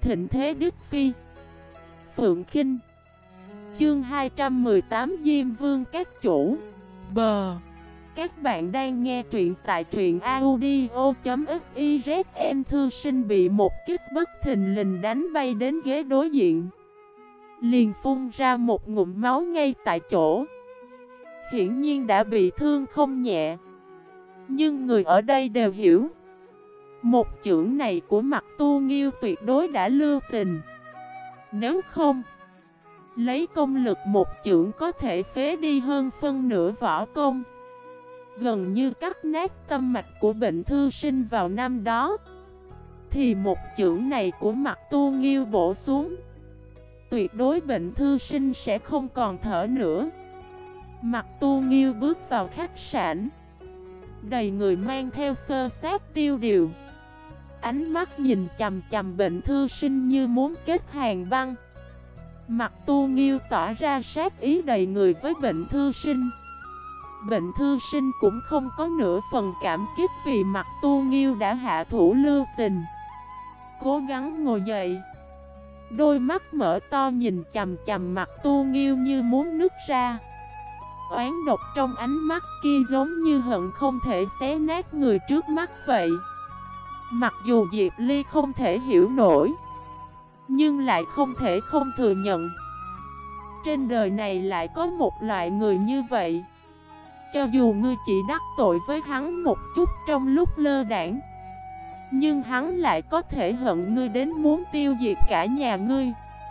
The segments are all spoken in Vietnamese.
thịnh thế Đức Phi. Phượng Khinh. Chương 218 Diêm Vương các chủ. Bờ. Các bạn đang nghe truyện tại truyện audio.fiz. Em thư sinh bị một kích bất thình lình đánh bay đến ghế đối diện, liền phun ra một ngụm máu ngay tại chỗ. Hiển nhiên đã bị thương không nhẹ. Nhưng người ở đây đều hiểu, một chưởng này của Mặc Tu Nghiêu tuyệt đối đã lưu tình. Nếu không, lấy công lực một chưởng có thể phế đi hơn phân nửa võ công, gần như cắt nát tâm mạch của Bệnh Thư Sinh vào năm đó. Thì một chưởng này của Mặc Tu Nghiêu bổ xuống, tuyệt đối Bệnh Thư Sinh sẽ không còn thở nữa. Mặc Tu Nghiêu bước vào khách sạn, đầy người mang theo sơ sát tiêu điều, ánh mắt nhìn chằm chằm Bệnh Thư Sinh như muốn kết hàng băng. Mặc Tu Nghiêu tỏ ra sát ý đầy người với Bệnh Thư Sinh. Bệnh Thư Sinh cũng không có nửa phần cảm kích vì Mặc Tu Nghiêu đã hạ thủ lưu tình. Cố gắng ngồi dậy, đôi mắt mở to nhìn chằm chằm Mặc Tu Nghiêu như muốn nứt ra. Oán độc trong ánh mắt kia giống như hận không thể xé nát người trước mắt vậy. Mặc dù Diệp Ly không thể hiểu nổi, nhưng lại không thể không thừa nhận, trên đời này lại có một loại người như vậy. Cho dù ngươi chỉ đắc tội với hắn một chút trong lúc lơ đãng, nhưng hắn lại có thể hận ngươi đến muốn tiêu diệt cả nhà ngươi.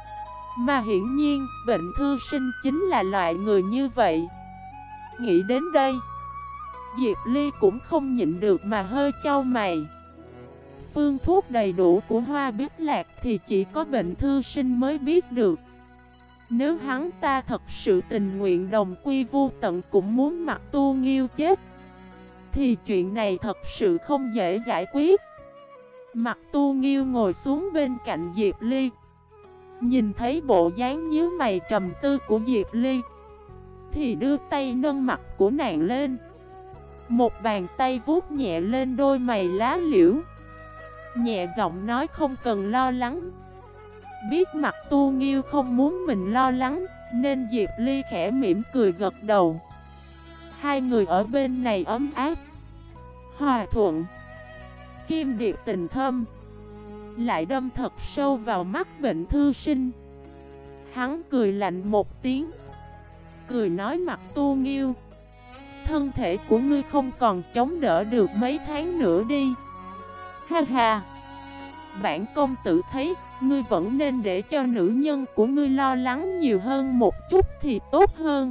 Mà hiển nhiên, Bệnh Thư Sinh chính là loại người như vậy. Nghĩ đến đây, Diệp Ly cũng không nhịn được mà hơi chau mày. Phương thuốc đầy đủ của Hoa Biết Lạc thì chỉ có Bệnh Thư Sinh mới biết được. Nếu hắn ta thật sự tình nguyện đồng quy vu tận cũng muốn Mặc Tu Nghiêu chết, thì chuyện này thật sự không dễ giải quyết. Mặc Tu Nghiêu ngồi xuống bên cạnh Diệp Ly, nhìn thấy bộ dáng nhíu mày trầm tư của Diệp Ly, thì đưa tay nâng mặt của nàng lên, một bàn tay vuốt nhẹ lên đôi mày lá liễu, nhẹ giọng nói không cần lo lắng. Biết Mặc Tu Nghiêu không muốn mình lo lắng, nên Diệp Ly khẽ mỉm cười gật đầu. Hai người ở bên này ấm áp, hòa thuận, kim điệp tình thâm, lại đâm thật sâu vào mắt Bệnh Thư Sinh. Hắn cười lạnh một tiếng, cười nói Mặc Tu Nghiêu, thân thể của ngươi không còn chống đỡ được mấy tháng nữa đi. Ha ha, bản công tử thấy ngươi vẫn nên để cho nữ nhân của ngươi lo lắng nhiều hơn một chút thì tốt hơn.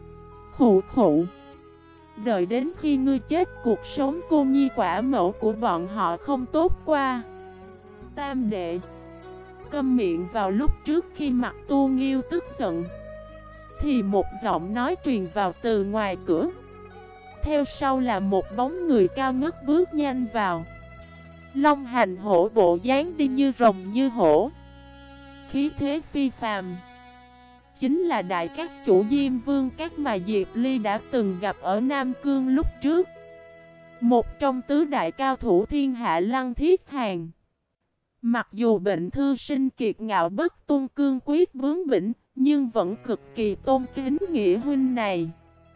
Khụ khụ, đợi đến khi ngươi chết, cuộc sống cô nhi quả mẫu của bọn họ không tốt qua. Tam đệ, câm miệng. Vào lúc trước khi Mặc Tu Nghiêu tức giận, thì một giọng nói truyền vào từ ngoài cửa. Theo sau là một bóng người cao ngất bước nhanh vào, long hành hổ bộ dáng đi như rồng như hổ, khí thế phi phàm. Chính là đại các chủ Diêm Vương các mà Diệp Ly đã từng gặp ở Nam Cương lúc trước, một trong tứ đại cao thủ thiên hạ Lăng Thiết Hàn. Mặc dù Bệnh Thư Sinh kiệt ngạo bất tuân, cương quyết bướng bỉnh, nhưng vẫn cực kỳ tôn kính nghĩa huynh này.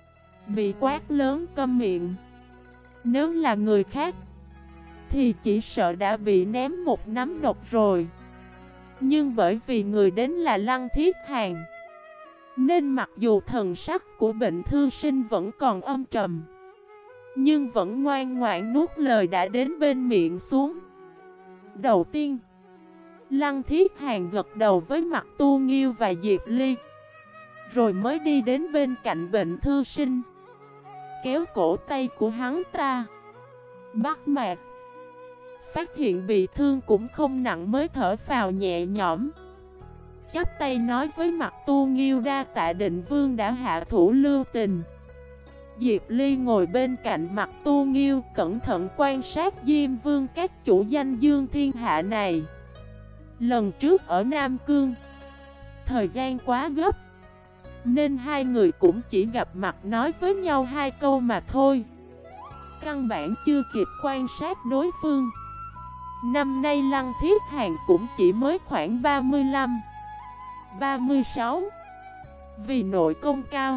Bị quát lớn câm miệng, nếu là người khác thì chỉ sợ đã bị ném một nắm độc rồi. Nhưng bởi vì người đến là Lăng Thiết Hàn, nên mặc dù thần sắc của Bệnh Thư Sinh vẫn còn âm trầm, nhưng vẫn ngoan ngoãn nuốt lời đã đến bên miệng xuống. Đầu tiên, Lăng Thiết Hàn gật đầu với Mặc Tu Nghiêu và Diệp Ly, rồi mới đi đến bên cạnh Bệnh Thư Sinh, kéo cổ tay của hắn ta. Bắt mạc, phát hiện bị thương cũng không nặng mới thở phào nhẹ nhõm, chắp tay nói với Mặc Tu Nghiêu đa tạ Định Vương đã hạ thủ lưu tình. Diệp Ly ngồi bên cạnh Mặc Tu Nghiêu, cẩn thận quan sát Diêm Vương các chủ danh dương thiên hạ này. Lần trước ở Nam Cương, thời gian quá gấp, nên hai người cũng chỉ gặp mặt nói với nhau hai câu mà thôi, căn bản chưa kịp quan sát đối phương. Năm nay Lăng Thiết Hàn cũng chỉ mới khoảng 35, 36. Vì nội công cao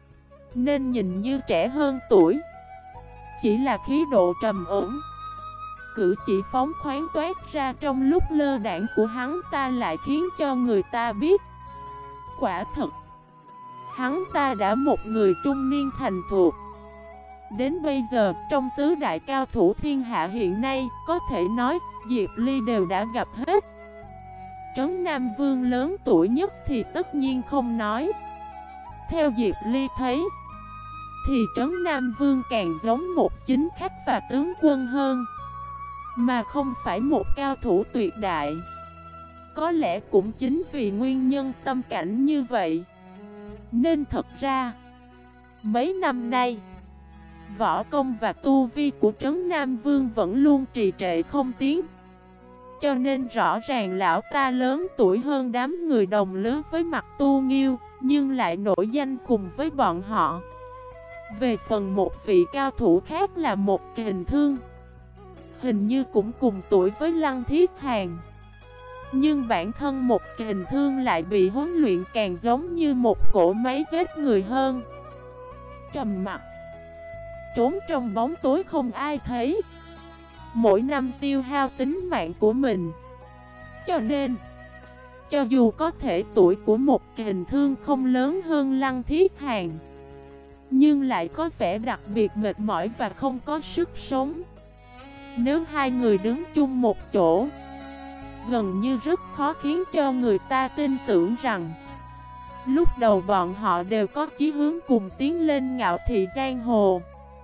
nên nhìn như trẻ hơn tuổi, chỉ là khí độ trầm ổn, cử chỉ phóng khoáng toát ra trong lúc lơ đãng của hắn ta lại khiến cho người ta biết, quả thật hắn ta đã một người trung niên thành thục. Đến bây giờ, trong tứ đại cao thủ thiên hạ hiện nay, có thể nói, Diệp Ly đều đã gặp hết. Trấn Nam Vương lớn tuổi nhất thì tất nhiên không nói. Theo Diệp Ly thấy, thì Trấn Nam Vương càng giống một chính khách và tướng quân hơn, mà không phải một cao thủ tuyệt đại. Có lẽ cũng chính vì nguyên nhân tâm cảnh như vậy, nên thật ra, mấy năm nay, võ công và tu vi của Trấn Nam Vương vẫn luôn trì trệ không tiến. Cho nên rõ ràng lão ta lớn tuổi hơn đám người đồng lứa với Mặc Tu Nghiêu, nhưng lại nổi danh cùng với bọn họ. Về phần một vị cao thủ khác là một Kình Thương, hình như cũng cùng tuổi với Lăng Thiết Hàn. Nhưng bản thân một Kình Thương lại bị huấn luyện càng giống như một cỗ máy giết người hơn. Trầm mặc, trốn trong bóng tối không ai thấy, mỗi năm tiêu hao tính mạng của mình. Cho nên, cho dù có thể tuổi của một Kình Thương không lớn hơn Lăng Thiết Hàn, nhưng lại có vẻ đặc biệt mệt mỏi và không có sức sống. Nếu hai người đứng chung một chỗ, gần như rất khó khiến cho người ta tin tưởng rằng lúc đầu bọn họ đều có chí hướng cùng tiến lên ngạo thị giang hồ.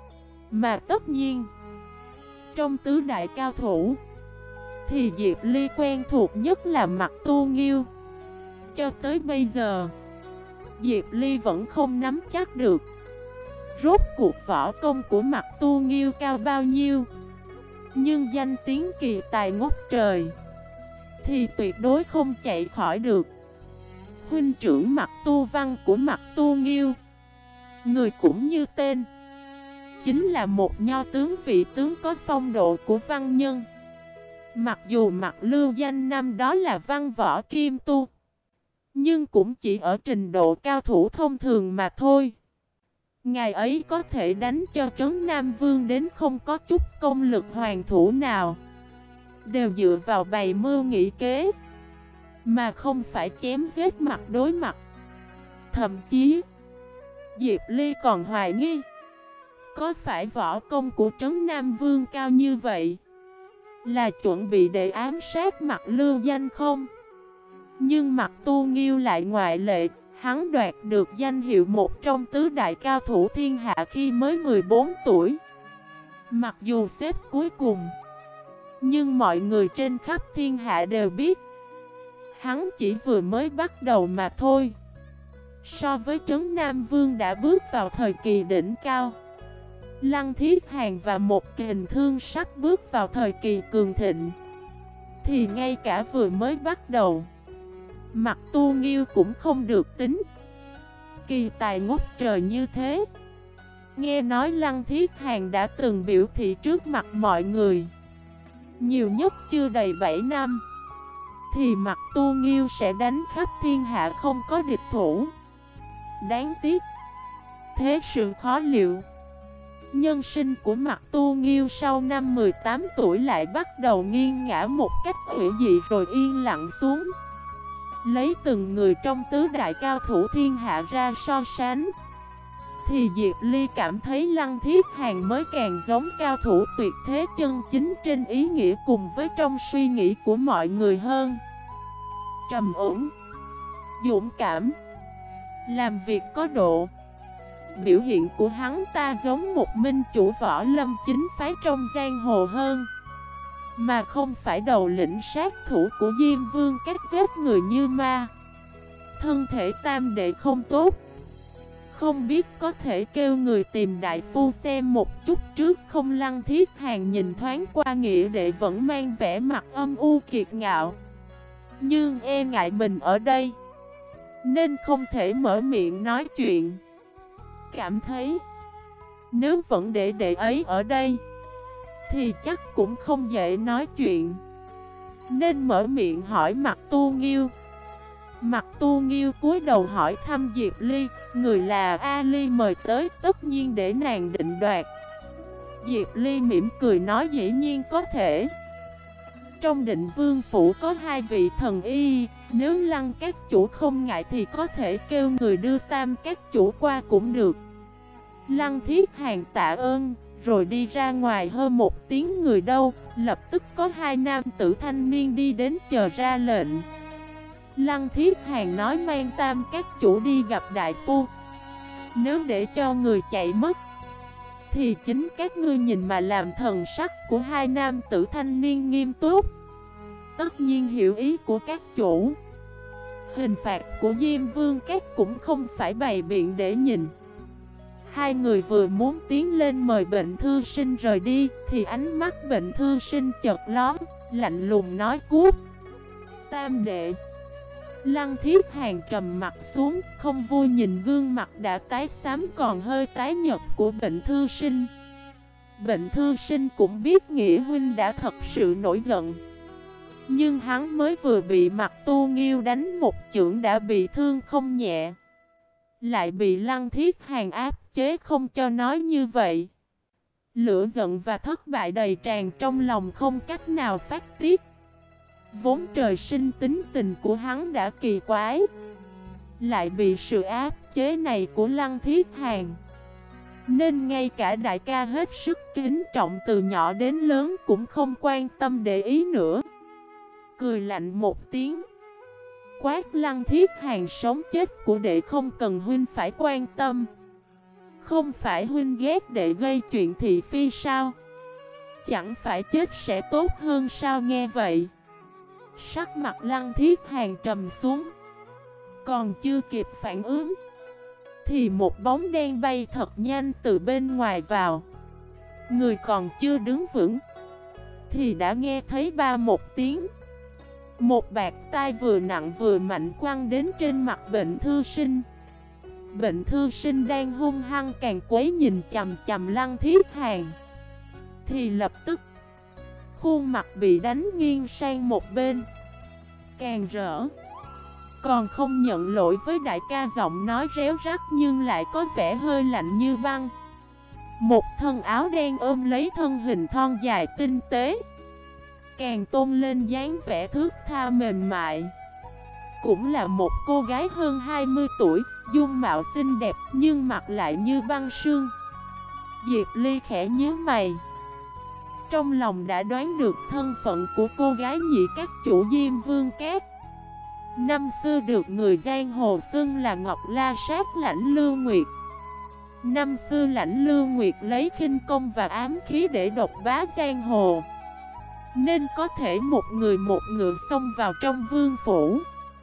Mà tất nhiên, trong tứ đại cao thủ, thì Diệp Ly quen thuộc nhất là Mặc Tu Nghiêu. Cho tới bây giờ, Diệp Ly vẫn không nắm chắc được rốt cuộc võ công của Mặc Tu Nghiêu cao bao nhiêu. Nhưng danh tiếng kỳ tài ngút trời thì tuyệt đối không chạy khỏi được huynh trưởng Mặc Tu Văn của Mặc Tu Nghiêu. Người cũng như tên, chính là một nho tướng vị tướng có phong độ của văn nhân. Mặc dù Mặc lưu danh năm đó là văn võ kim tu, nhưng cũng chỉ ở trình độ cao thủ thông thường mà thôi. Ngày ấy có thể đánh cho Trấn Nam Vương đến không có chút công lực hoàn thủ nào, đều dựa vào bày mưu nghĩ kế, mà không phải chém giết mặt đối mặt. Thậm chí, Diệp Ly còn hoài nghi, có phải võ công của Trấn Nam Vương cao như vậy là chuẩn bị để ám sát Mặc lưu danh không? Nhưng Mặc Tu Nghiêu lại ngoại lệ. Hắn đoạt được danh hiệu một trong tứ đại cao thủ thiên hạ khi mới 14 tuổi. Mặc dù xếp cuối cùng, nhưng mọi người trên khắp thiên hạ đều biết hắn chỉ vừa mới bắt đầu mà thôi. So với Trấn Nam Vương đã bước vào thời kỳ đỉnh cao, Lăng Thiết Hàn và một Kình Thương sắp bước vào thời kỳ cường thịnh, thì ngay cả vừa mới bắt đầu, Mặc Tu Nghiêu cũng không được tính. Kỳ tài ngút trời như thế. Nghe nói Lăng Thiết Hàn đã từng biểu thị trước mặt mọi người, nhiều nhất chưa đầy 7 năm thì Mặc Tu Nghiêu sẽ đánh khắp thiên hạ không có địch thủ. Đáng tiếc, thế sự khó liệu. Nhân sinh của Mặc Tu Nghiêu sau năm 18 tuổi lại bắt đầu nghiêng ngã một cách hủy dị rồi yên lặng xuống. Lấy từng người trong tứ đại cao thủ thiên hạ ra so sánh, thì Diệp Ly cảm thấy Lăng Thiết Hàn mới càng giống cao thủ tuyệt thế chân chính trên ý nghĩa cùng với trong suy nghĩ của mọi người hơn. Trầm ổn, dũng cảm, làm việc có độ. Biểu hiện của hắn ta giống một minh chủ võ lâm chính phái trong giang hồ hơn, mà không phải đầu lĩnh sát thủ của Diêm Vương các giết người như ma. Thân thể tam đệ không tốt, không biết có thể kêu người tìm đại phu xem một chút trước không? Lăng Thiết Hàn nhìn thoáng qua nghĩa đệ vẫn mang vẻ mặt âm u kiệt ngạo, nhưng e ngại mình ở đây nên không thể mở miệng nói chuyện. Cảm thấy nếu vẫn để đệ ấy ở đây thì chắc cũng không dễ nói chuyện. nên mở miệng hỏi Mặc Tu Nghiêu. Mặc Tu Nghiêu cúi đầu hỏi thăm Diệp Ly, người là Ali mời tới, tất nhiên để nàng định đoạt. Diệp Ly mỉm cười nói dĩ nhiên có thể. Trong Định Vương phủ có 2 vị thần y, nếu Lăng các chủ không ngại thì có thể kêu người đưa Tam các chủ qua cũng được. Lăng Thiết Hàn tạ ơn, rồi đi ra ngoài hơn 1 tiếng người đâu, lập tức có 2 nam tử thanh niên đi đến chờ ra lệnh. Lăng Thiết Hàn nói mang Tam các chủ đi gặp đại phu. Nếu để cho người chạy mất thì chính các ngươi nhìn mà làm. Thần sắc của 2 nam tử thanh niên nghiêm túc. Tất nhiên hiểu ý của các chủ. Hình phạt của Diêm Vương các cũng không phải bày biện để nhìn. 2 người vừa muốn tiến lên mời Bệnh Thư Sinh rời đi thì ánh mắt Bệnh Thư Sinh chợt lóe, lạnh lùng nói cút. Tam đệ. Lăng Thiết Hàn trầm mặt xuống, không vui nhìn gương mặt đã tái xám còn hơi tái nhợt của Bệnh Thư Sinh. Bệnh Thư Sinh cũng biết Nghĩa huynh đã thật sự nổi giận. Nhưng hắn mới vừa bị Mặc Tu Nghiêu đánh một chưởng đã bị thương không nhẹ, lại bị Lăng Thiết Hàn áp chế không cho nói như vậy. Lửa giận và thất bại đầy tràn trong lòng không cách nào phát tiết. Vốn trời sinh tính tình của hắn đã kỳ quái, lại bị sự áp chế này của Lăng Thiết Hàn, nên ngay cả đại ca hết sức kính trọng từ nhỏ đến lớn cũng không quan tâm để ý nữa. Cười lạnh một tiếng, quát Lăng Thiết Hàn sống chết của đệ không cần huynh phải quan tâm. Không phải huynh ghét đệ gây chuyện thị phi sao? Chẳng phải chết sẽ tốt hơn sao? Nghe vậy, sắc mặt Lăng Thiết Hàn trầm xuống. Còn chưa kịp phản ứng thì một bóng đen bay thật nhanh từ bên ngoài vào. Người còn chưa đứng vững thì đã nghe thấy ba một tiếng. Một bạt tai vừa nặng vừa mạnh quăng đến trên mặt Bệnh Thư Sinh. Bệnh Thư Sinh đang hung hăng càng quấy nhìn chằm chằm Lăng Thiết Hàn thì lập tức khuôn mặt bị đánh nghiêng sang một bên. Càng rỡ, còn không nhận lỗi với đại ca, giọng nói réo rắt nhưng lại có vẻ hơi lạnh như băng. Một thân áo đen ôm lấy thân hình thon dài tinh tế, càng tôn lên dáng vẻ thướt tha mềm mại. Cũng là một cô gái hơn 20 tuổi, dung mạo xinh đẹp nhưng mặt lại như băng sương. Diệp Ly khẽ nhíu mày, trong lòng đã đoán được thân phận của cô gái nhị các chủ Diêm Vương Các. Năm xưa được người giang hồ xưng là Ngọc La Sát Lãnh Lưu Nguyệt. Năm xưa Lãnh Lưu Nguyệt lấy khinh công và ám khí để độc bá giang hồ, nên có thể một người một ngựa xông vào trong vương phủ.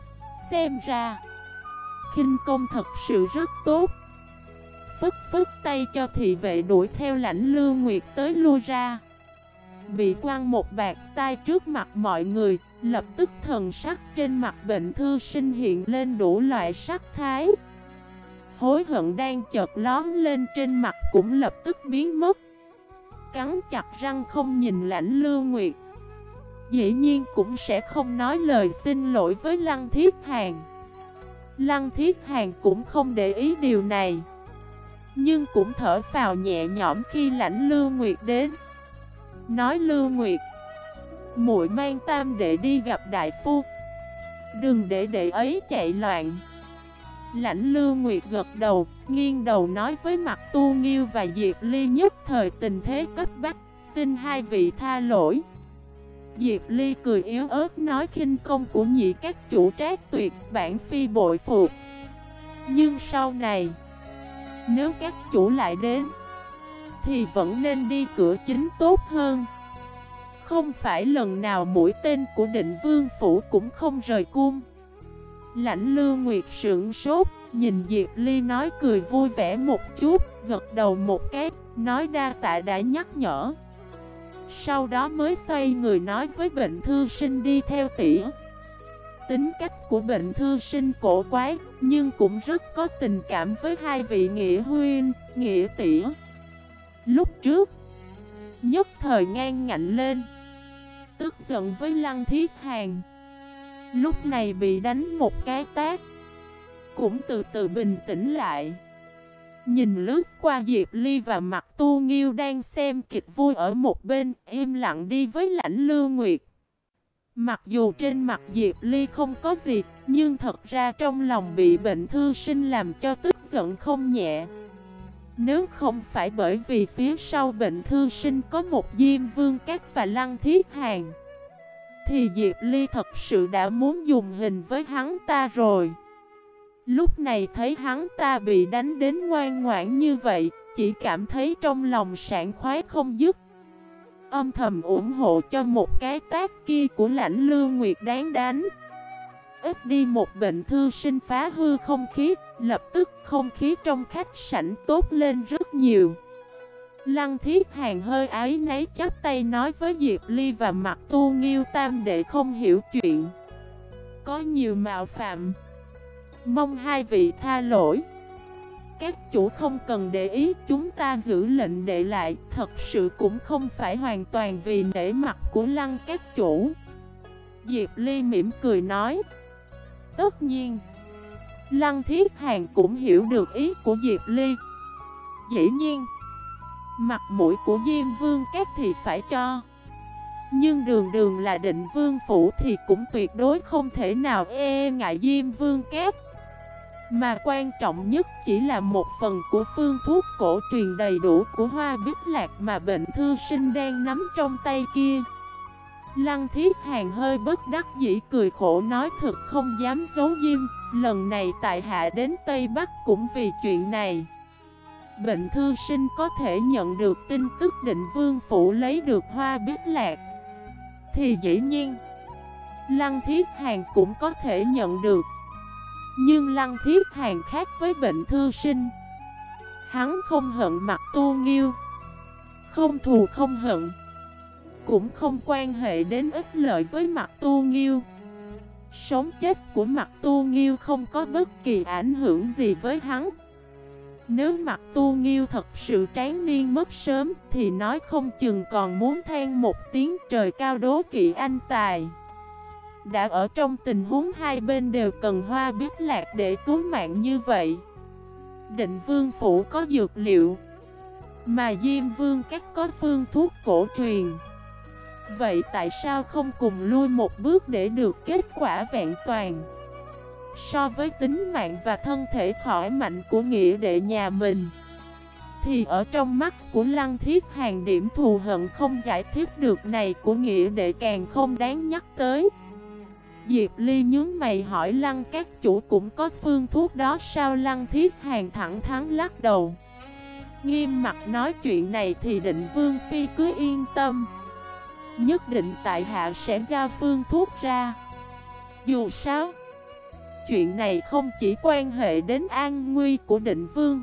Xem ra khinh công thật sự rất tốt. Phất phất tay cho thị vệ đuổi theo Lãnh Lưu Nguyệt tới lui ra. Bị quăng một bạt tai trước mặt mọi người, lập tức thần sắc trên mặt Bệnh Thư Sinh hiện lên đủ loại sắc thái. Hối hận đang chợt lóe lên trên mặt cũng lập tức biến mất. Cắn chặt răng không nhìn Lãnh Lưu Nguyệt. Dĩ nhiên cũng sẽ không nói lời xin lỗi với Lăng Thiết Hàn. Lăng Thiết Hàn cũng không để ý điều này, nhưng cũng thở phào nhẹ nhõm khi Lãnh Lưu Nguyệt đến. Nói Lưu Nguyệt, muội mang Tam đệ đi gặp đại phu, đừng để đệ ấy chạy loạn. Lãnh Lưu Nguyệt gật đầu, nghiêng đầu nói với Mặc Tu Nghiêu và Diệp Ly nhất thời tình thế cấp bách, xin 2 vị tha lỗi. Diệp Ly cười yếu ớt nói khinh công của nhị các chủ trác tuyệt, bản phi bội phục. Nhưng sau này, nếu các chủ lại đến thì vẫn nên đi cửa chính tốt hơn. Không phải lần nào mũi tên của Định Vương phủ cũng không rời cung. Lãnh Lưu Nguyệt sững sốt, nhìn Diệp Ly nói cười vui vẻ một chút, gật đầu một cái, nói đa tạ đã nhắc nhở. Sau đó mới xoay người nói với Bệnh Thư Sinh đi theo tỉ. Tính cách của Bệnh Thư Sinh cổ quái, nhưng cũng rất có tình cảm với 2 vị nghĩa huynh, nghĩa tỉ. Lúc trước nhất thời ngang ngạnh lên, tức giận với Lăng Thiết Hàn. Lúc này bị đánh một cái tát, cũng từ từ bình tĩnh lại. Nhìn lướt qua Diệp Ly và Mặc Tu Nghiêu đang xem kịch vui ở một bên, im lặng đi với Lãnh Lưu Nguyệt. Mặc dù trên mặt Diệp Ly không có gì, nhưng thật ra trong lòng bị bệnh thư sinh làm cho tức giận không nhẹ. Nếu không phải bởi vì phía sau bệnh thư sinh có một Diêm Vương Các và Lăng Thiết Hàn, thì Diệp Ly thật sự đã muốn dùng hình với hắn ta rồi. Lúc này thấy hắn ta bị đánh đến ngoan ngoãn như vậy, chỉ cảm thấy trong lòng sảng khoái không dứt. Âm thầm ủng hộ cho một cái tát kia của Lãnh Lưu Nguyệt đáng đánh. Ít đi một bệnh thư sinh phá hư không khí, lập tức không khí trong khách sảnh tốt lên rất nhiều. Lăng Thiết Hàn hơi áy náy chắp tay nói với Diệp Ly và Mặc Tu Nghiêu tam đệ không hiểu chuyện, có nhiều mạo phạm, mong hai vị tha lỗi. Các chủ không cần để ý, chúng ta giữ lệnh đệ lại, thật sự cũng không phải hoàn toàn vì nể mặt của Lăng các chủ. Diệp Ly mỉm cười nói. Tất nhiên, Lăng Thiết Hàn cũng hiểu được ý của Diệp Ly. Dĩ nhiên, mặt mũi của Diêm Vương Các thì phải cho, nhưng đường đường là Định Vương Phủ thì cũng tuyệt đối không thể nào ngại Diêm Vương Các. Mà quan trọng nhất chỉ là một phần của phương thuốc cổ truyền đầy đủ của Hoa Bích Lạc mà bệnh thư sinh đang nắm trong tay kia. Lăng Thiết Hàn hơi bất đắc dĩ cười khổ nói thực không dám giấu diêm, lần này tại hạ đến Tây Bắc cũng vì chuyện này. Bệnh thư sinh có thể nhận được tin tức Định Vương Phủ lấy được Hoa Bích Lạc, thì dĩ nhiên Lăng Thiết Hàn cũng có thể nhận được. Nhưng Lăng Thiết Hàn khác với bệnh thư sinh, hắn không hận Mặc Tu Nghiêu, không thù không hận, cũng không quan hệ đến ích lợi với Mặc Tu Nghiêu. Sống chết của Mặc Tu Nghiêu không có bất kỳ ảnh hưởng gì với hắn. Nếu Mặc Tu Nghiêu thật sự tráng niên mất sớm thì nói không chừng còn muốn than một tiếng trời cao đố kỵ anh tài. Đã ở trong tình huống hai bên đều cần Hoa Bích Lạc để cứu mạng như vậy, Định Vương Phủ có dược liệu, mà Diêm Vương Các có phương thuốc cổ truyền. Vậy tại sao không cùng lui một bước để được kết quả vẹn toàn? So với tính mạng và thân thể khỏi mạnh của nghĩa đệ nhà mình, thì ở trong mắt của Lăng Thiết Hàn điểm thù hận không giải thích được này của nghĩa đệ càng không đáng nhắc tới. Diệp Ly nhướng mày hỏi Lăng các chủ cũng có phương thuốc đó sao? Lăng Thiết Hàn thẳng thắn lắc đầu, nghiêm mặt nói chuyện này thì Định Vương Phi cứ yên tâm, nhất định tại hạ sẽ giao phương thuốc ra. Dù sao, chuyện này không chỉ quan hệ đến an nguy của Định Vương,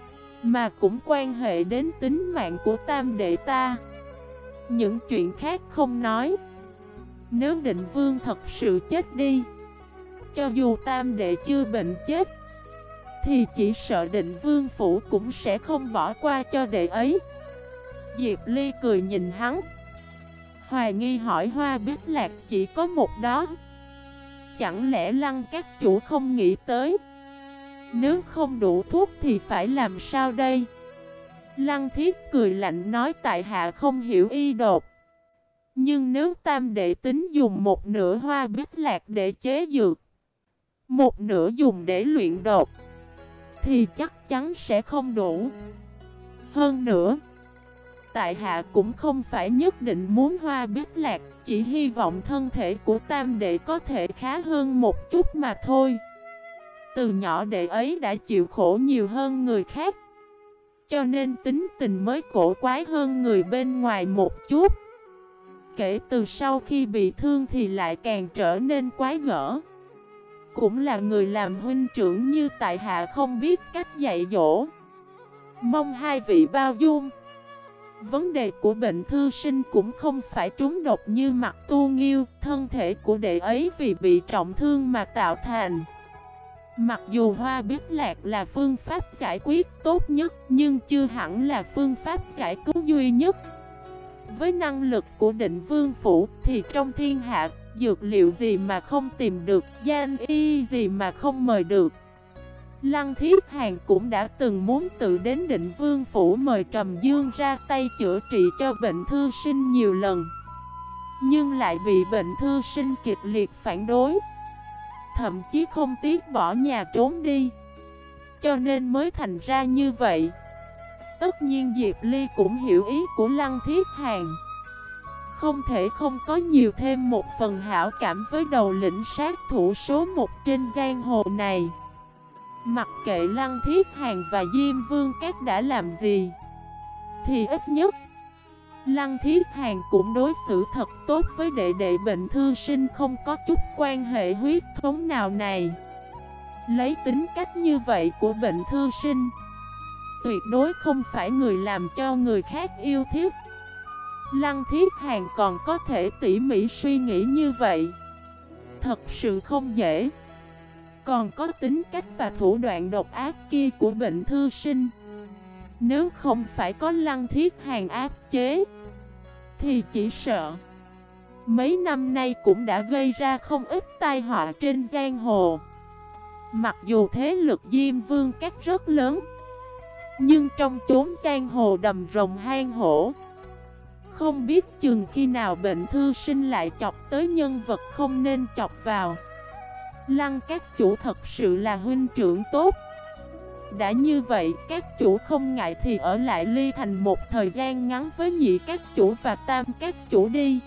mà cũng quan hệ đến tính mạng của tam đệ ta. Những chuyện khác không nói, nếu Định Vương thật sự chết đi, cho dù tam đệ chưa bệnh chết, thì chỉ sợ Định Vương Phủ cũng sẽ không bỏ qua cho đệ ấy. Diệp Ly cười nhìn hắn, hoài nghi hỏi Hoa Bích Lạc chỉ có một đó, chẳng lẽ Lăng các chủ không nghĩ tới, nếu không đủ thuốc thì phải làm sao đây? Lăng Thiết cười lạnh nói tại hạ không hiểu y đột, nhưng nếu tam đệ tính dùng một nửa Hoa Bích Lạc để chế dược, một nửa dùng để luyện đột, thì chắc chắn sẽ không đủ. Hơn nữa, tại hạ cũng không phải nhất định muốn Hoa Bích Lạc, chỉ hy vọng thân thể của tam đệ có thể khá hơn một chút mà thôi. Từ nhỏ đệ ấy đã chịu khổ nhiều hơn người khác, cho nên tính tình mới cổ quái hơn người bên ngoài một chút. Kể từ sau khi bị thương thì lại càng trở nên quái gở. Cũng là người làm huynh trưởng như tại hạ không biết cách dạy dỗ, mong hai vị bao dung. Vấn đề của bệnh thư sinh cũng không phải trúng độc như Mặc Tu Nghiêu, thân thể của đệ ấy vì bị trọng thương mà tạo thành. Mặc dù Hoa Bích Lạc là phương pháp giải quyết tốt nhất, nhưng chưa hẳn là phương pháp giải cứu duy nhất. Với năng lực của Định Vương Phủ thì trong thiên hạ, dược liệu gì mà không tìm được, danh y gì mà không mời được. Lăng Thiết Hàn cũng đã từng muốn tự đến Định Vương Phủ mời Trầm Dương ra tay chữa trị cho bệnh thư sinh nhiều lần, nhưng lại bị bệnh thư sinh kịch liệt phản đối, thậm chí không tiếc bỏ nhà trốn đi, cho nên mới thành ra như vậy. Tất nhiên Diệp Ly cũng hiểu ý của Lăng Thiết Hàn, không thể không có nhiều thêm một phần hảo cảm với đầu lĩnh sát thủ số 1 trên giang hồ này. Mặc kệ Lăng Thiết Hàn và Diêm Vương Các đã làm gì, thì ít nhất Lăng Thiết Hàn cũng đối xử thật tốt với đệ đệ bệnh thư sinh không có chút quan hệ huyết thống nào này. Lấy tính cách như vậy của bệnh thư sinh, tuyệt đối không phải người làm cho người khác yêu thích. Lăng Thiết Hàn còn có thể tỉ mỉ suy nghĩ như vậy, thật sự không dễ. Còn có tính cách và thủ đoạn độc ác kia của bệnh thư sinh, nếu không phải có Lăng Thiết Hàn áp chế, thì chỉ sợ mấy năm nay cũng đã gây ra không ít tai họa trên giang hồ. Mặc dù thế lực Diêm Vương Các rất lớn, nhưng trong chốn giang hồ đầm rồng hang hổ, không biết chừng khi nào bệnh thư sinh lại chọc tới nhân vật không nên chọc vào. Lăng các chủ thật sự là huynh trưởng tốt. Đã như vậy, các chủ không ngại thì ở lại Ly Thành một thời gian ngắn với nhị các chủ và tam các chủ đi.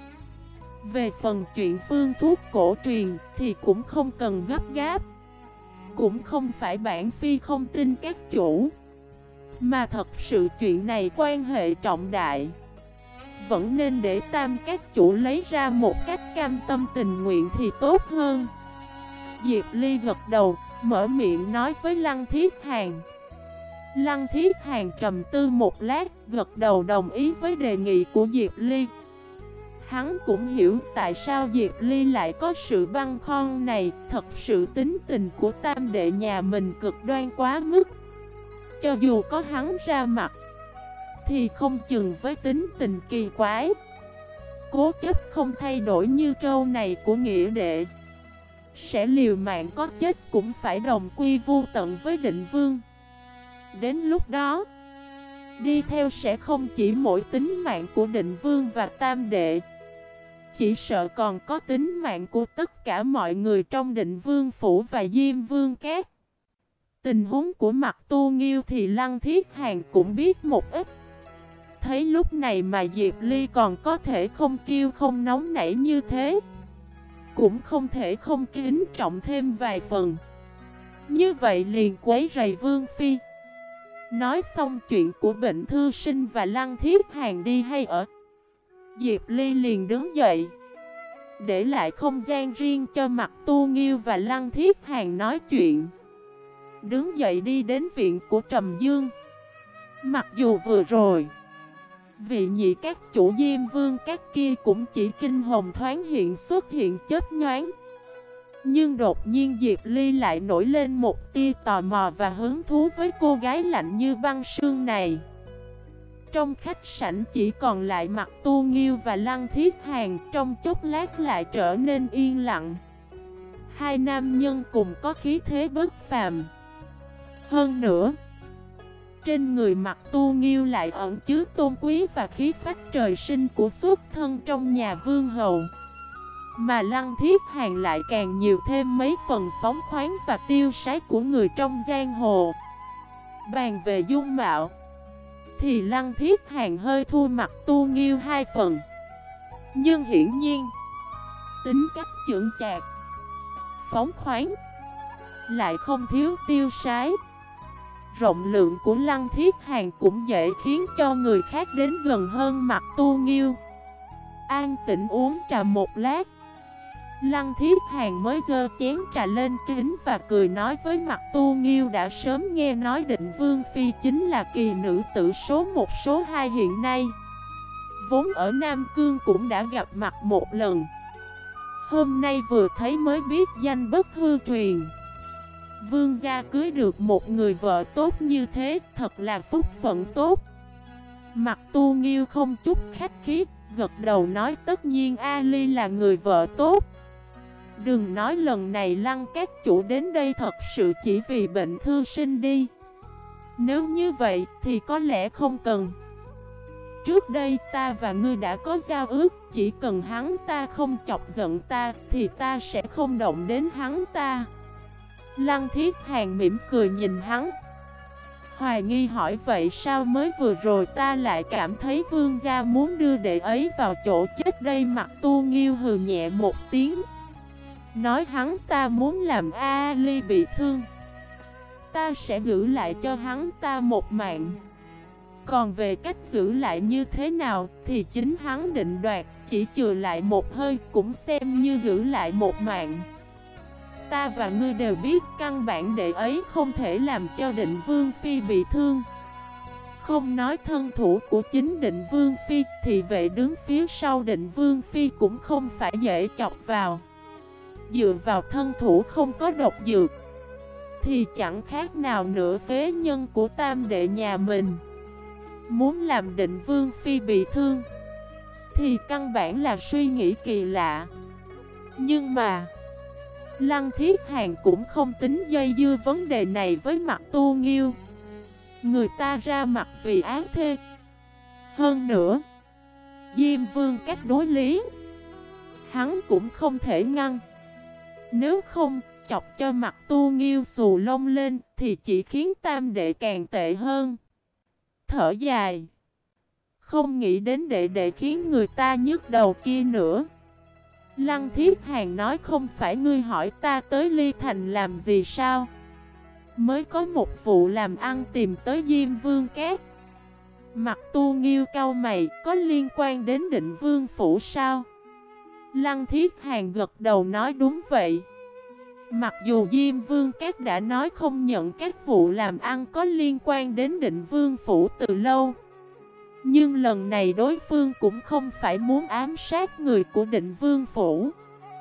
Về phần chuyện phương thuốc cổ truyền thì cũng không cần gấp gáp. Cũng không phải bản phi không tin các chủ, mà thật sự chuyện này quan hệ trọng đại, vẫn nên để tam các chủ lấy ra một cách cam tâm tình nguyện thì tốt hơn. Diệp Ly gật đầu, mở miệng nói với Lăng Thiết Hàn. Lăng Thiết Hàn trầm tư một lát, gật đầu đồng ý với đề nghị của Diệp Ly. Hắn cũng hiểu tại sao Diệp Ly lại có sự băn khoăn này. Thật sự tính tình của tam đệ nhà mình cực đoan quá mức. Cho dù có hắn ra mặt thì không chừng với tính tình kỳ quái, cố chấp không thay đổi như trâu này của nghĩa đệ, sẽ liều mạng có chết cũng phải đồng quy vu tận với Định Vương. Đến lúc đó, đi theo sẽ không chỉ mỗi tính mạng của Định Vương và tam đệ, chỉ sợ còn có tính mạng của tất cả mọi người trong Định Vương Phủ và Diêm Vương Các. Tình huống của Mặc Tu Nghiêu thì Lăng Thiết Hàn cũng biết một ít. Thấy lúc này mà Diệp Ly còn có thể không kiêu không nóng nảy như thế, cũng không thể không kính trọng thêm vài phần. Như vậy liền quấy rầy Vương Phi. Nói xong chuyện của bệnh thư sinh và Lăng Thiết Hàn đi hay ở, Diệp Ly liền đứng dậy, để lại không gian riêng cho Mặc Tu Nghiêu và Lăng Thiết Hàn nói chuyện. Đứng dậy đi đến viện của Trầm Dương. Mặc dù vừa rồi vị nhị các chủ Diêm Vương Các kia cũng chỉ kinh hồn thoáng hiện xuất hiện chớp nhoáng, nhưng đột nhiên Diệp Ly lại nổi lên một tia tò mò và hứng thú với cô gái lạnh như băng sương này. Trong khách sảnh chỉ còn lại Mặc Tu Nghiêu và Lăng Thiết Hàn, trong chốc lát lại trở nên yên lặng. Hai nam nhân cùng có khí thế bất phàm. Hơn nữa, trên người Mặc Tu Nghiêu lại ẩn chứa tôn quý và khí phách trời sinh của xuất thân trong nhà vương hầu, mà Lăng Thiết Hàn lại càng nhiều thêm mấy phần phóng khoáng và tiêu sái của người trong giang hồ. Bàn về dung mạo thì Lăng Thiết Hàn hơi thua Mặc Tu Nghiêu 2 phần, nhưng hiển nhiên tính cách chững chạc, phóng khoáng, lại không thiếu tiêu sái. Rộng lượng của Lăng Thiết Hàn cũng dễ khiến cho người khác đến gần hơn Mặc Tu Nghiêu. An tĩnh uống trà một lát, Lăng Thiết Hàn mới giơ chén trà lên kính và cười nói với Mặc Tu Nghiêu đã sớm nghe nói Định Vương Phi chính là kỳ nữ tử số 1 số 2 hiện nay. Vốn ở Nam Cương cũng đã gặp mặt một lần, hôm nay vừa thấy mới biết danh bất hư truyền. Vương gia cưới được một người vợ tốt như thế, thật là phúc phận tốt. Mặt Tu Nghiêu không chút khách khí, gật đầu nói tất nhiên Ali là người vợ tốt. Đừng nói lần này Lăng các chủ đến đây thật sự chỉ vì bệnh thư sinh đi. Nếu như vậy thì có lẽ không cần. Trước đây ta và ngươi đã có giao ước, chỉ cần hắn ta không chọc giận ta thì ta sẽ không động đến hắn ta. Lăng Thiết Hàn mỉm cười nhìn hắn, hoài nghi hỏi vậy sao mới vừa rồi ta lại cảm thấy vương gia muốn đưa đệ ấy vào chỗ chết đây. Mặt Tu Nghiêu hừ nhẹ một tiếng, nói hắn ta muốn làm Ali bị thương, ta sẽ giữ lại cho hắn ta một mạng. Còn về cách giữ lại như thế nào thì chính hắn định đoạt, chỉ chừa lại một hơi cũng xem như giữ lại một mạng. Ta và ngươi đều biết căn bản đệ ấy không thể làm cho Định Vương Phi bị thương. Không nói thân thủ của chính Định Vương Phi thì vệ đứng phía sau Định Vương Phi cũng không phải dễ chọc vào. Dựa vào thân thủ không có độc dược thì chẳng khác nào nửa phế nhân của tam đệ nhà mình. Muốn làm Định Vương Phi bị thương thì căn bản là suy nghĩ kỳ lạ. Nhưng mà Lăng Thiết Hàn cũng không tính dây dưa vấn đề này với Mặt Tu Nghiêu. Người ta ra mặt vì ác thê. Hơn nữa Diêm Vương các đối lý hắn cũng không thể ngăn. Nếu không chọc cho Mặt Tu Nghiêu xù lông lên thì chỉ khiến tam đệ càng tệ hơn. Thở dài, không nghĩ đến đệ đệ khiến người ta nhức đầu kia nữa. Lăng Thiết Hàn nói không phải ngươi hỏi ta tới Ly Thành làm gì sao? Mới có một vụ làm ăn tìm tới Diêm Vương Cát. Mặt Tu Nghiêu cau mày, có liên quan đến Định Vương Phủ sao? Lăng Thiết Hàn gật đầu nói đúng vậy. Mặc dù Diêm Vương Cát đã nói không nhận các vụ làm ăn có liên quan đến Định Vương Phủ từ lâu, nhưng lần này đối phương cũng không phải muốn ám sát người của Định Vương Phủ.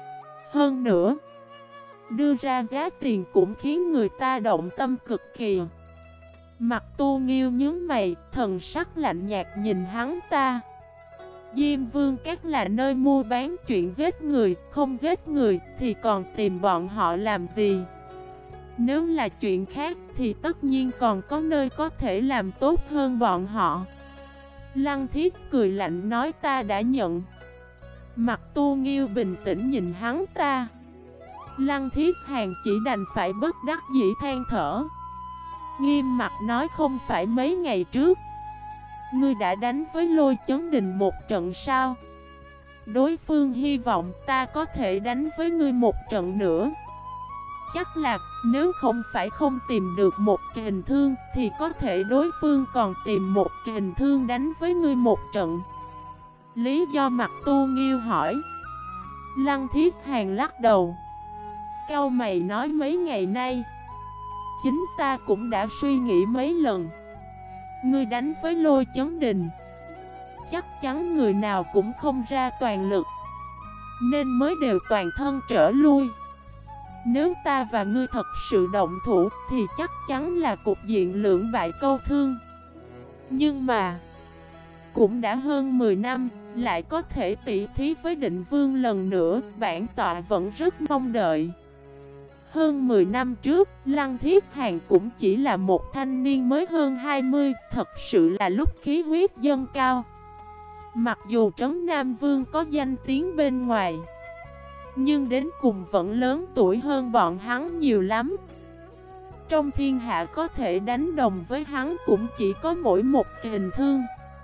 Hơn nữa đưa ra giá tiền cũng khiến người ta động tâm cực kỳ. Mặt Tu Nghiêu nhướng mày, thần sắc lạnh nhạt nhìn hắn ta. Diêm Vương Các là nơi mua bán chuyện giết người, không giết người thì còn tìm bọn họ làm gì? Nếu là chuyện khác thì tất nhiên còn có nơi có thể làm tốt hơn bọn họ. Lăng Thiết cười lạnh nói ta đã nhận. Mặt Tu Nghiêu bình tĩnh nhìn hắn ta. Lăng Thiết Hàn chỉ đành phải bất đắc dĩ than thở. Nghiêm mặt nói không phải mấy ngày trước ngươi đã đánh với Lôi Chấn Đình một trận sao? Đối phương hy vọng ta có thể đánh với ngươi một trận nữa. Chắc là nếu không phải không tìm được một kình thương thì có thể đối phương còn tìm một kình thương đánh với ngươi một trận. Lý do Mặt Tu Nghiêu hỏi. Lăng Thiết Hàn lắc đầu, cau mày nói mấy ngày nay chính ta cũng đã suy nghĩ mấy lần. Ngươi đánh với Lôi Chấn Đình chắc chắn người nào cũng không ra toàn lực, nên mới đều toàn thân trở lui. Nếu ta và ngươi thật sự động thủ thì chắc chắn là cục diện lưỡng bại câu thương. Nhưng mà cũng đã hơn 10 năm, lại có thể tỉ thí với Định Vương lần nữa, bản tọa vẫn rất mong đợi. Hơn 10 năm trước, Lăng Thiết Hàn cũng chỉ là một thanh niên mới hơn 20, thật sự là lúc khí huyết dâng cao. Mặc dù Trấn Nam Vương có danh tiếng bên ngoài, nhưng đến cùng vẫn lớn tuổi hơn bọn hắn nhiều lắm. Trong thiên hạ có thể đánh đồng với hắn cũng chỉ có mỗi một kình thương.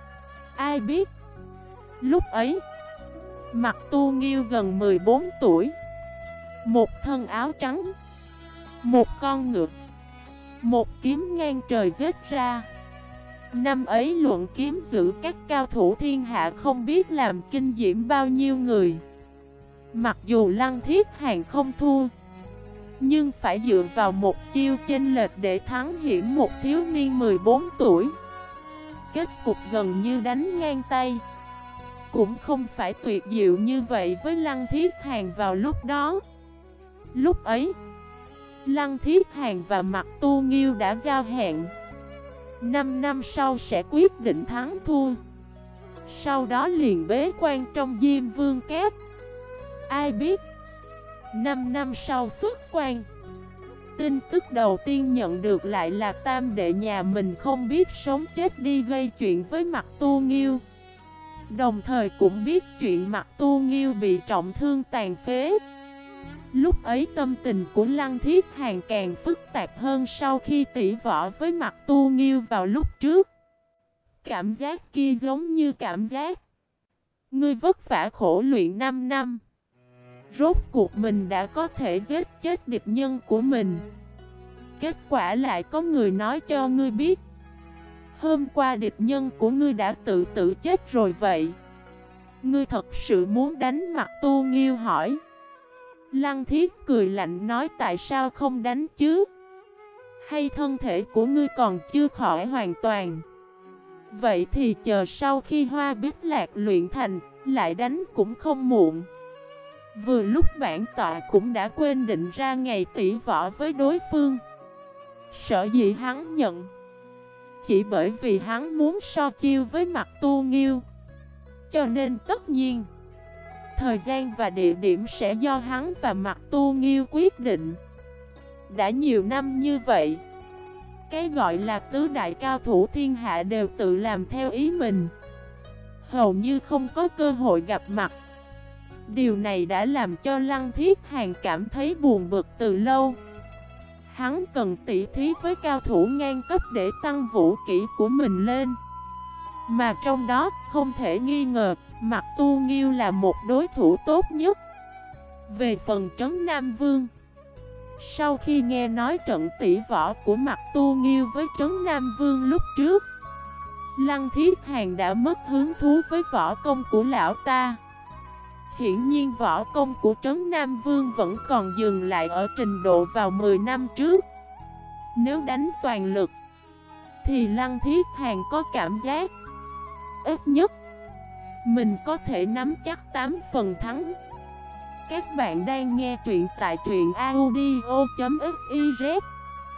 Ai biết lúc ấy Mặt Tu Nghiêu gần 14 tuổi, một thân áo trắng, một con ngựa, một kiếm ngang trời giết ra. Năm ấy luận kiếm giữ các cao thủ thiên hạ không biết làm kinh diễm bao nhiêu người. Mặc dù Lăng Thiết Hàn không thua, nhưng phải dựa vào một chiêu chênh lệch để thắng hiểm một thiếu niên 14 tuổi. Kết cục gần như đánh ngang tay. Cũng không phải tuyệt diệu như vậy với Lăng Thiết Hàn vào lúc đó. Lúc ấy Lăng Thiết Hàn và Mặt Tu Nghiêu đã giao hẹn. 5 năm sau sẽ quyết định thắng thua. Sau đó liền bế quan trong Diêm Vương Các. Ai biết 5 năm sau xuất quan, tin tức đầu tiên nhận được lại là tam đệ nhà mình không biết sống chết đi gây chuyện với Mặc Tu Nghiêu. Đồng thời cũng biết chuyện Mặc Tu Nghiêu bị trọng thương tàn phế. Lúc ấy tâm tình của Lăng Thiết Hàn càng phức tạp hơn sau khi tỉ võ với Mặc Tu Nghiêu vào lúc trước. Cảm giác kia giống như cảm giác ngươi vất vả khổ luyện 5 năm, rốt cuộc mình đã có thể giết chết địch nhân của mình. Kết quả lại có người nói cho ngươi biết hôm qua địch nhân của ngươi đã tự tử chết rồi vậy. Ngươi thật sự muốn đánh Mặc Tu Nghiêu hỏi. Lăng Thiết cười lạnh nói tại sao không đánh chứ? Hay thân thể của ngươi còn chưa khỏi hoàn toàn? Vậy thì chờ sau khi Hoa Bích Lạc luyện thành, lại đánh cũng không muộn. Vừa lúc bản tọa cũng đã quên định ra ngày tỉ võ với đối phương. Sở dĩ hắn nhận, chỉ bởi vì hắn muốn so chiêu với Mặc Tu Nghiêu. Cho nên tất nhiên thời gian và địa điểm sẽ do hắn và Mặc Tu Nghiêu quyết định. Đã nhiều năm như vậy, cái gọi là tứ đại cao thủ thiên hạ đều tự làm theo ý mình, hầu như không có cơ hội gặp mặt. Điều này đã làm cho Lăng Thiết Hàn cảm thấy buồn bực từ lâu. Hắn cần tỉ thí với cao thủ ngang cấp để tăng vũ kỹ của mình lên. Mà trong đó không thể nghi ngờ Mặc Tu Nghiêu là một đối thủ tốt nhất. Về phần Trấn Nam Vương, sau khi nghe nói trận tỉ võ của Mặc Tu Nghiêu với Trấn Nam Vương lúc trước, Lăng Thiết Hàn đã mất hứng thú với võ công của lão ta. Hiển nhiên võ công của Trấn Nam Vương vẫn còn dừng lại ở trình độ vào 10 năm trước. Nếu đánh toàn lực thì Lăng Thiết Hàn có cảm giác ít nhất mình có thể nắm chắc 8 phần thắng. Các bạn đang nghe truyện tại truyện audio.fif